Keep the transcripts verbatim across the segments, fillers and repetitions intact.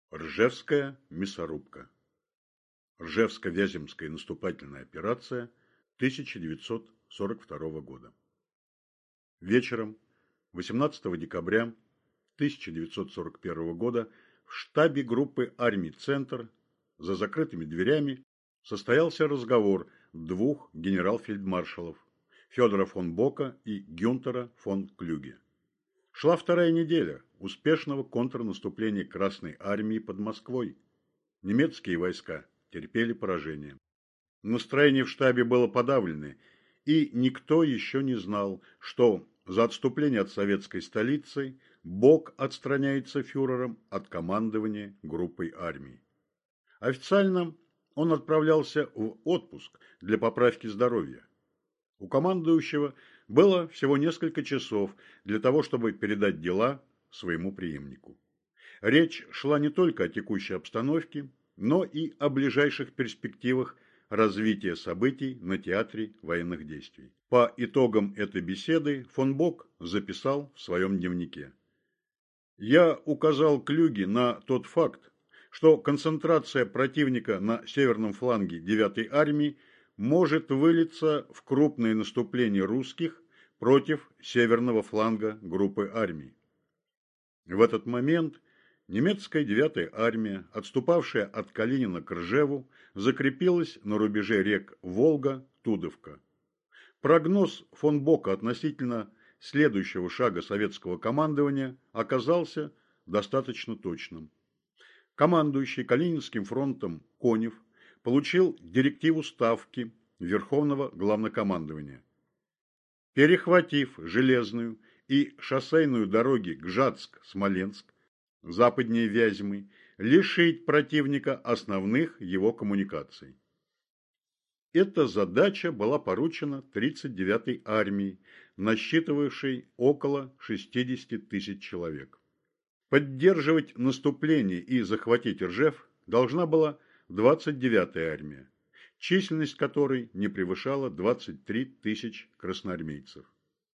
Ржевская мясорубка. Ржевско-Вяземская наступательная операция тысяча девятьсот сорок второго года. Вечером восемнадцатого декабря тысяча девятьсот сорок первого года в штабе группы армий «Центр» за закрытыми дверями состоялся разговор двух генерал-фельдмаршалов Федора фон Бока и Гюнтера фон Клюге. Шла вторая неделя успешного контрнаступления Красной армии под Москвой. Немецкие войска терпели поражение. Настроение в штабе было подавленное, и никто еще не знал, что за отступление от советской столицы Бок отстраняется фюрером от командования группой армий. Официально он отправлялся в отпуск для поправки здоровья. У командующего было всего несколько часов для того, чтобы передать дела своему преемнику. Речь шла не только о текущей обстановке, но и о ближайших перспективах развития событий на театре военных действий. По итогам этой беседы фон Бок записал в своем дневнике: «Я указал Клюге на тот факт, что концентрация противника на северном фланге девятой армии может вылиться в крупное наступление русских против северного фланга группы армий. В этот момент немецкая девятая армия, отступавшая от Калинина к Ржеву, закрепилась на рубеже рек Волга, Тудовка. Прогноз фон Бока относительно следующего шага советского командования оказался достаточно точным. Командующий Калининским фронтом Конев получил директиву Ставки Верховного Главнокомандования. Перехватив железную и шоссейную дороги Гжатск-Смоленск, западнее Вязьмы, лишить противника основных его коммуникаций. Эта задача была поручена тридцать девятой армии, насчитывавшей около шестидесяти тысяч человек. Поддерживать наступление и захватить Ржев должна была двадцать девятая армия, численность которой не превышала двадцати трёх тысяч красноармейцев.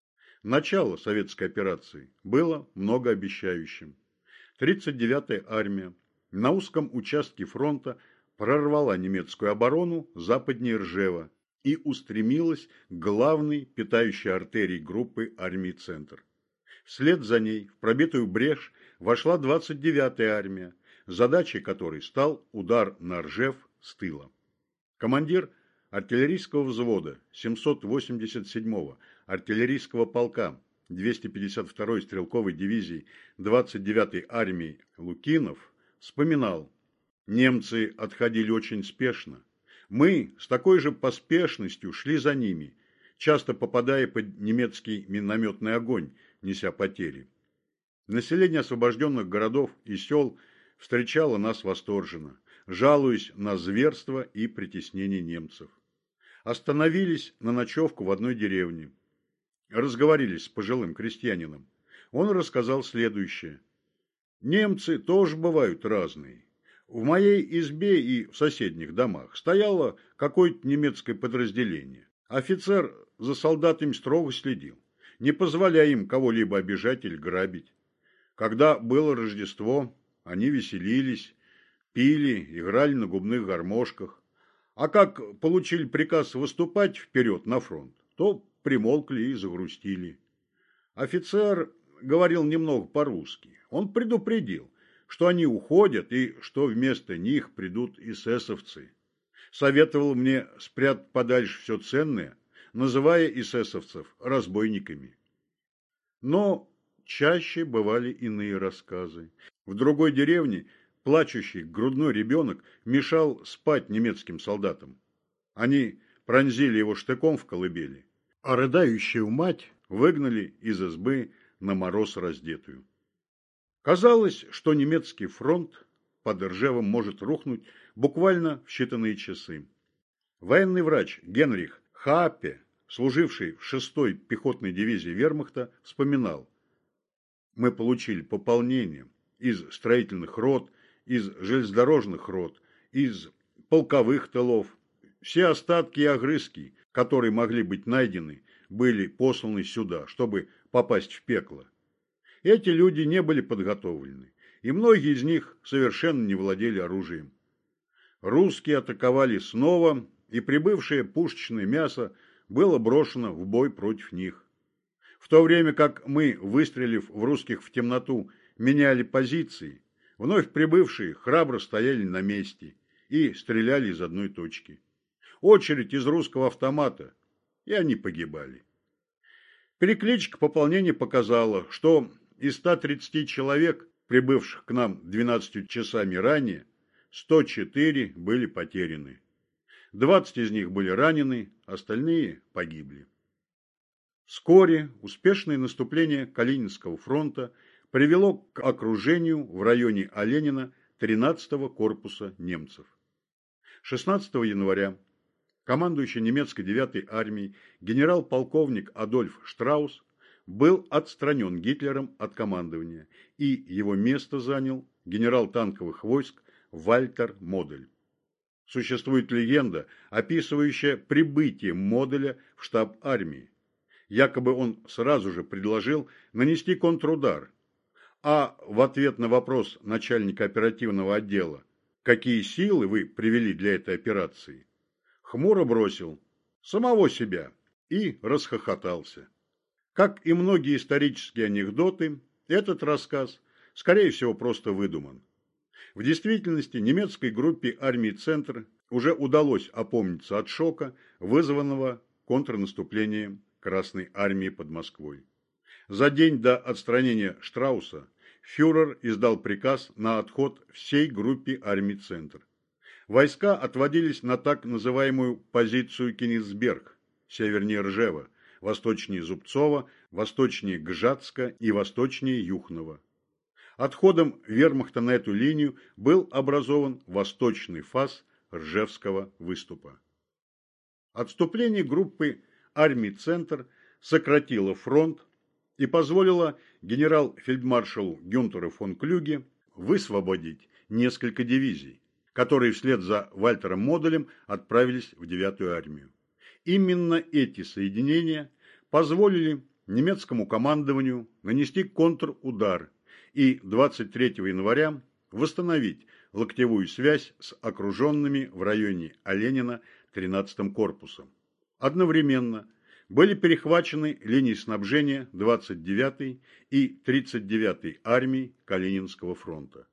Начало советской операции было многообещающим. тридцать девятая армия на узком участке фронта прорвала немецкую оборону западнее Ржева и устремилась к главной питающей артерии группы армий «Центр». Вслед за ней в пробитую брешь вошла двадцать девятая армия, задачей которой стал удар на Ржев с тыла. Командир артиллерийского взвода семьсот восемьдесят седьмого артиллерийского полка двести пятьдесят второй стрелковой дивизии двадцать девятой армии Лукинов вспоминал: «Немцы отходили очень спешно. Мы с такой же поспешностью шли за ними, часто попадая под немецкий минометный огонь, неся потери. Население освобожденных городов и сел встречало нас восторженно, жалуясь на зверство и притеснение немцев. Остановились на ночевку в одной деревне. Разговорились с пожилым крестьянином. Он рассказал следующее: немцы тоже бывают разные. В моей избе и в соседних домах стояло какое-то немецкое подразделение. Офицер за солдатами строго следил, не позволяя им кого-либо обижать или грабить. Когда было Рождество, они веселились, пили, играли на губных гармошках. А как получили приказ выступать вперед на фронт, то примолкли и загрустили. Офицер говорил немного по-русски. Он предупредил, что они уходят и что вместо них придут эсэсовцы. Советовал мне спрятать подальше все ценное, называя эсэсовцев разбойниками. Но чаще бывали иные рассказы. В другой деревне плачущий грудной ребенок мешал спать немецким солдатам. Они пронзили его штыком в колыбели, а рыдающую мать выгнали из избы на мороз раздетую. Казалось, что немецкий фронт под Ржевом может рухнуть буквально в считанные часы. Военный врач Генрих Хааппе, служивший в шестой пехотной дивизии вермахта, вспоминал: «Мы получили пополнение из строительных рот, из железнодорожных рот, из полковых тылов. Все остатки и огрызки, которые могли быть найдены, были посланы сюда, чтобы попасть в пекло. Эти люди не были подготовлены, и многие из них совершенно не владели оружием. Русские атаковали снова, и прибывшее пушечное мясо было брошено в бой против них. В то время как мы, выстрелив в русских в темноту, меняли позиции, вновь прибывшие храбро стояли на месте и стреляли из одной точки. Очередь из русского автомата, и они погибали. Перекличка пополнения показала, что из ста тридцати человек, прибывших к нам двенадцатью часами ранее, сто четыре были потеряны. двадцать из них были ранены, остальные погибли. Вскоре успешное наступление Калининского фронта привело к окружению в районе Оленина тринадцатого корпуса немцев. шестнадцатого января командующий немецкой девятой армией генерал-полковник Адольф Штраус был отстранен Гитлером от командования, и его место занял генерал танковых войск Вальтер Модель. Существует легенда, описывающая прибытие Моделя в штаб армии. Якобы он сразу же предложил нанести контрудар, а в ответ на вопрос начальника оперативного отдела «Какие силы вы привели для этой операции?» хмуро бросил «самого себя» и расхохотался. Как и многие исторические анекдоты, этот рассказ, скорее всего, просто выдуман. В действительности немецкой группе армии «Центр» уже удалось опомниться от шока, вызванного контрнаступлением Красной армии под Москвой. За день до отстранения Штрауса фюрер издал приказ на отход всей группе армии «Центр». Войска отводились на так называемую позицию Кенигсберг, севернее Ржева, восточнее Зубцова, восточнее Гжатска и восточнее Юхнова. Отходом вермахта на эту линию был образован восточный фас Ржевского выступа. Отступление группы армии «Центр» сократило фронт и позволило генерал-фельдмаршалу Гюнтеру фон Клюге высвободить несколько дивизий, которые вслед за Вальтером Моделем отправились в девятую армию. Именно эти соединения позволили немецкому командованию нанести контрудар и двадцать третьего января восстановить локтевую связь с окруженными в районе Оленина тринадцатым корпусом. Одновременно были перехвачены линии снабжения двадцать девятой и тридцать девятой армий Калининского фронта.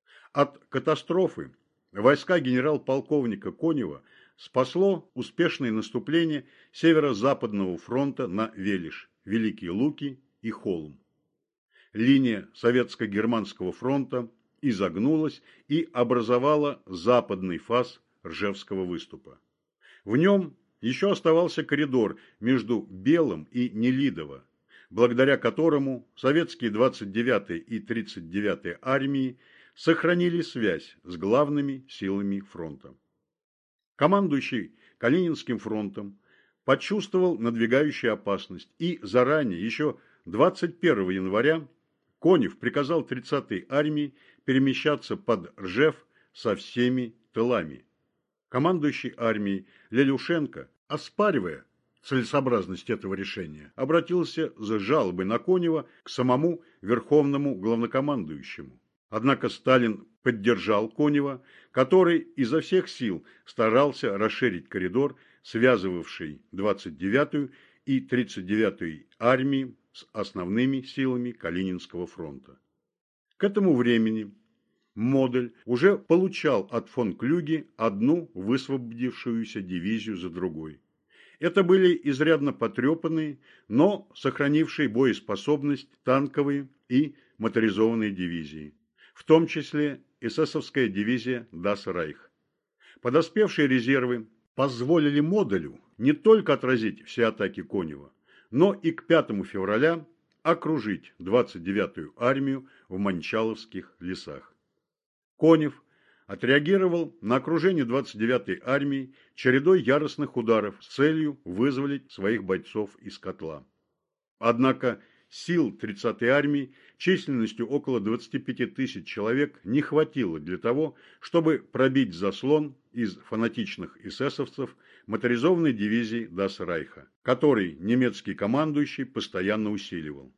От катастрофы войска генерал-полковника Конева спасло успешное наступление Северо-Западного фронта на Велиш, Великие Луки и Холм. Линия Советско-Германского фронта изогнулась и образовала западный фас Ржевского выступа. В нем еще оставался коридор между Белым и Нелидово, благодаря которому советские двадцать девятая и тридцать девятая армии сохранили связь с главными силами фронта. Командующий Калининским фронтом почувствовал надвигающую опасность и заранее, еще двадцать первого января, Конев приказал тридцатой армии перемещаться под Ржев со всеми тылами. Командующий армией Лелюшенко, оспаривая целесообразность этого решения, обратился с жалобой на Конева к самому верховному главнокомандующему. Однако Сталин поддержал Конева, который изо всех сил старался расширить коридор, связывавший двадцать девятую и тридцать девятую армии с основными силами Калининского фронта. К этому времени Модель уже получал от фон Клюге одну высвободившуюся дивизию за другой. Это были изрядно потрепанные, но сохранившие боеспособность танковые и моторизованные дивизии, в том числе эсэсовская дивизия Das Reich. Подоспевшие резервы позволили Моделю не только отразить все атаки Конева, но и к пятому февраля окружить двадцать девятую армию в Манчаловских лесах. Конев отреагировал на окружение двадцать девятой армии чередой яростных ударов с целью вызволить своих бойцов из котла. Однако сил тридцатой армии численностью около двадцати пяти тысяч человек не хватило для того, чтобы пробить заслон из фанатичных эсэсовцев моторизованной дивизии Das Reich, который немецкий командующий постоянно усиливал.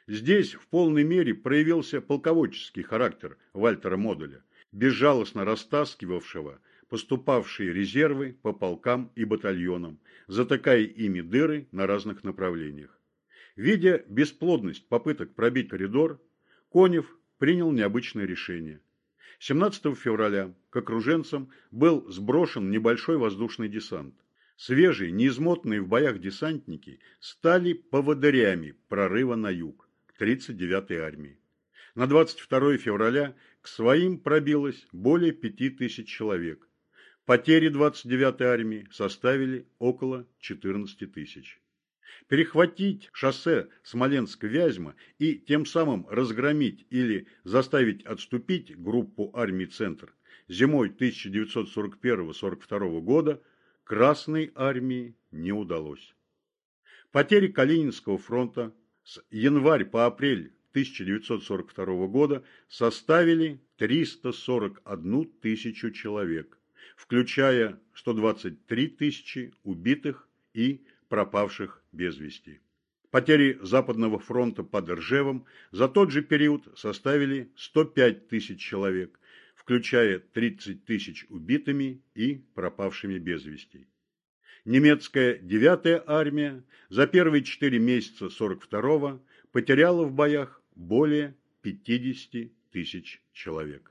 Здесь в полной мере проявился полководческий характер Вальтера Моделя, безжалостно растаскивавшего поступавшие резервы по полкам и батальонам, затыкая ими дыры на разных направлениях. Видя бесплодность попыток пробить коридор, Конев принял необычное решение. семнадцатого февраля к окруженцам был сброшен небольшой воздушный десант. Свежие, неизмотанные в боях десантники стали поводырями прорыва на юг, к тридцать девятой армии. На двадцать второе февраля к своим пробилось более пяти тысяч человек. Потери двадцать девятой армии составили около четырнадцати тысяч. Перехватить шоссе Смоленск-Вязьма и тем самым разгромить или заставить отступить группу армий «Центр» зимой тысяча девятьсот сорок первого — сорок второго года Красной армии не удалось. Потери Калининского фронта с января по апрель тысяча девятьсот сорок второго года составили триста сорок одну тысячу человек, включая сто двадцать три тысячи убитых и пропавших без вести. Потери Западного фронта под Ржевом за тот же период составили сто пять тысяч человек, включая тридцать тысяч убитыми и пропавшими без вести. Немецкая девятая армия за первые четыре месяца сорок второго потеряла в боях более пятидесяти тысяч человек.